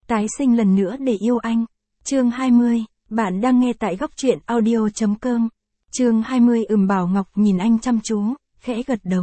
Tái sinh lần nữa để yêu anh. Chương 20, bạn đang nghe tại góc truyện audio.com. Chương 20 Bảo Ngọc nhìn anh chăm chú, khẽ gật đầu.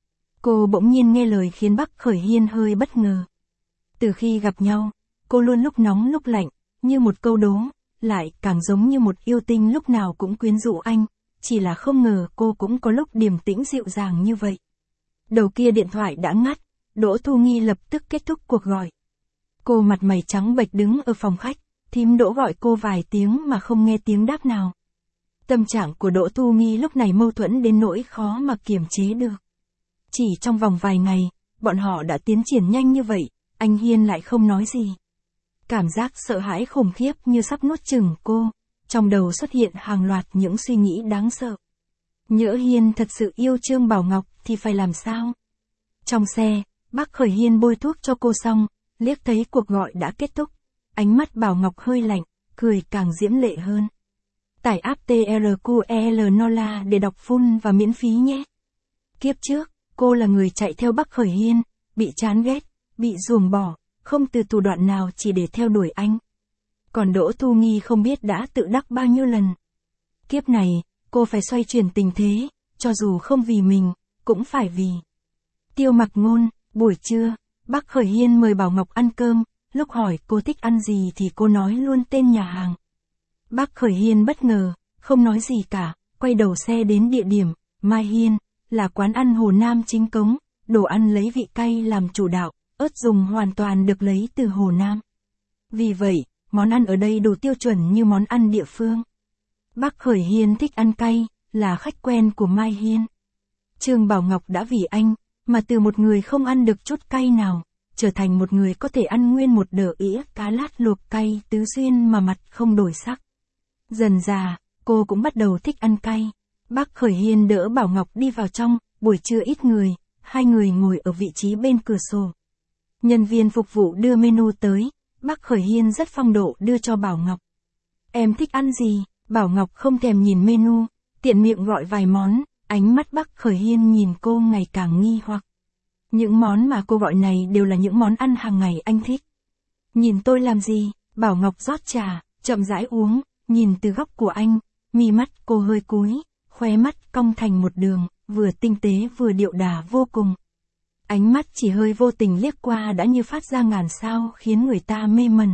Cô bỗng nhiên nghe lời khiến Bắc Khởi Hiên hơi bất ngờ. Từ khi gặp nhau, cô luôn lúc nóng lúc lạnh, như một câu đố, lại càng giống như một yêu tinh lúc nào cũng quyến rũ anh, chỉ là không ngờ cô cũng có lúc điềm tĩnh dịu dàng như vậy. Đầu kia điện thoại đã ngắt, Đỗ Thu Nghi lập tức kết thúc cuộc gọi. Cô mặt mày trắng bệch đứng ở phòng khách, thím Đỗ gọi cô vài tiếng mà không nghe tiếng đáp nào. Tâm trạng của Đỗ Thu Nghi lúc này mâu thuẫn đến nỗi khó mà kiềm chế được. Chỉ trong vòng vài ngày, bọn họ đã tiến triển nhanh như vậy, anh Hiên lại không nói gì. Cảm giác sợ hãi khủng khiếp như sắp nuốt chửng cô, trong đầu xuất hiện hàng loạt những suy nghĩ đáng sợ. Nhỡ Hiên thật sự yêu Trương Bảo Ngọc thì phải làm sao? Trong xe, Bắc Khởi Hiên bôi thuốc cho cô xong, liếc thấy cuộc gọi đã kết thúc. Ánh mắt Bảo Ngọc hơi lạnh, cười càng diễm lệ hơn. Tải app TRQL Nola để đọc full và miễn phí nhé. Kiếp trước, cô là người chạy theo Bắc Khởi Hiên, bị chán ghét, bị ruồng bỏ, không từ thủ đoạn nào chỉ để theo đuổi anh. Còn Đỗ Thu Nghi không biết đã tự đắc bao nhiêu lần. Kiếp này, cô phải xoay chuyển tình thế, cho dù không vì mình, cũng phải vì. Tiêu Mặc Ngôn, buổi trưa, Bắc Khởi Hiên mời Bảo Ngọc ăn cơm, lúc hỏi cô thích ăn gì thì cô nói luôn tên nhà hàng. Bắc Khởi Hiên bất ngờ, không nói gì cả, quay đầu xe đến địa điểm, Mai Hiên, là quán ăn Hồ Nam chính cống, đồ ăn lấy vị cay làm chủ đạo, ớt dùng hoàn toàn được lấy từ Hồ Nam. Vì vậy, món ăn ở đây đủ tiêu chuẩn như món ăn địa phương. Bắc Khởi Hiên thích ăn cay, là khách quen của Mai Hiên. Trương Bảo Ngọc đã vì anh, mà từ một người không ăn được chút cay nào, trở thành một người có thể ăn nguyên một đỡ ĩa cá lát luộc cay tứ xuyên mà mặt không đổi sắc. Dần dà, cô cũng bắt đầu thích ăn cay. Bắc Khởi Hiên đỡ Bảo Ngọc đi vào trong, buổi trưa ít người, hai người ngồi ở vị trí bên cửa sổ. Nhân viên phục vụ đưa menu tới, Bắc Khởi Hiên rất phong độ đưa cho Bảo Ngọc. Em thích ăn gì? Bảo Ngọc không thèm nhìn menu, tiện miệng gọi vài món, ánh mắt Bắc Khởi Hiên nhìn cô ngày càng nghi hoặc. Những món mà cô gọi này đều là những món ăn hàng ngày anh thích. Nhìn tôi làm gì? Bảo Ngọc rót trà, chậm rãi uống, nhìn từ góc của anh, mi mắt cô hơi cúi, khóe mắt cong thành một đường, vừa tinh tế vừa điệu đà vô cùng. Ánh mắt chỉ hơi vô tình liếc qua đã như phát ra ngàn sao khiến người ta mê mẩn.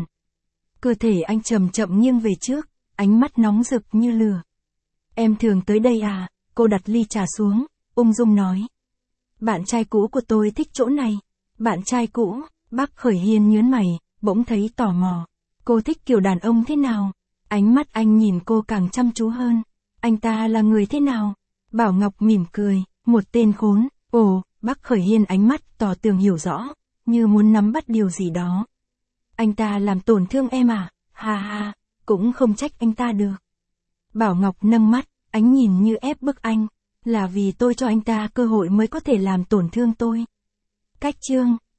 Cơ thể anh chậm chậm nghiêng về trước, ánh mắt nóng rực như lửa. Em thường tới đây à? Cô đặt ly trà xuống, ung dung nói. Bạn trai cũ của tôi thích chỗ này. Bạn trai cũ? Bắc Khởi Hiên nhớn mày, bỗng thấy tò mò. Cô thích kiểu đàn ông thế nào? Ánh mắt anh nhìn cô càng chăm chú hơn. Anh ta là người thế nào? Bảo Ngọc mỉm cười, một tên khốn. Ồ, Bắc Khởi Hiên ánh mắt tỏ tường hiểu rõ, như muốn nắm bắt điều gì đó. Anh ta làm tổn thương em à? Ha ha, cũng không trách anh ta được. Bảo Ngọc nâng mắt, ánh nhìn như ép bức anh. Là vì tôi cho anh ta cơ hội mới có thể làm tổn thương tôi. Cách chương,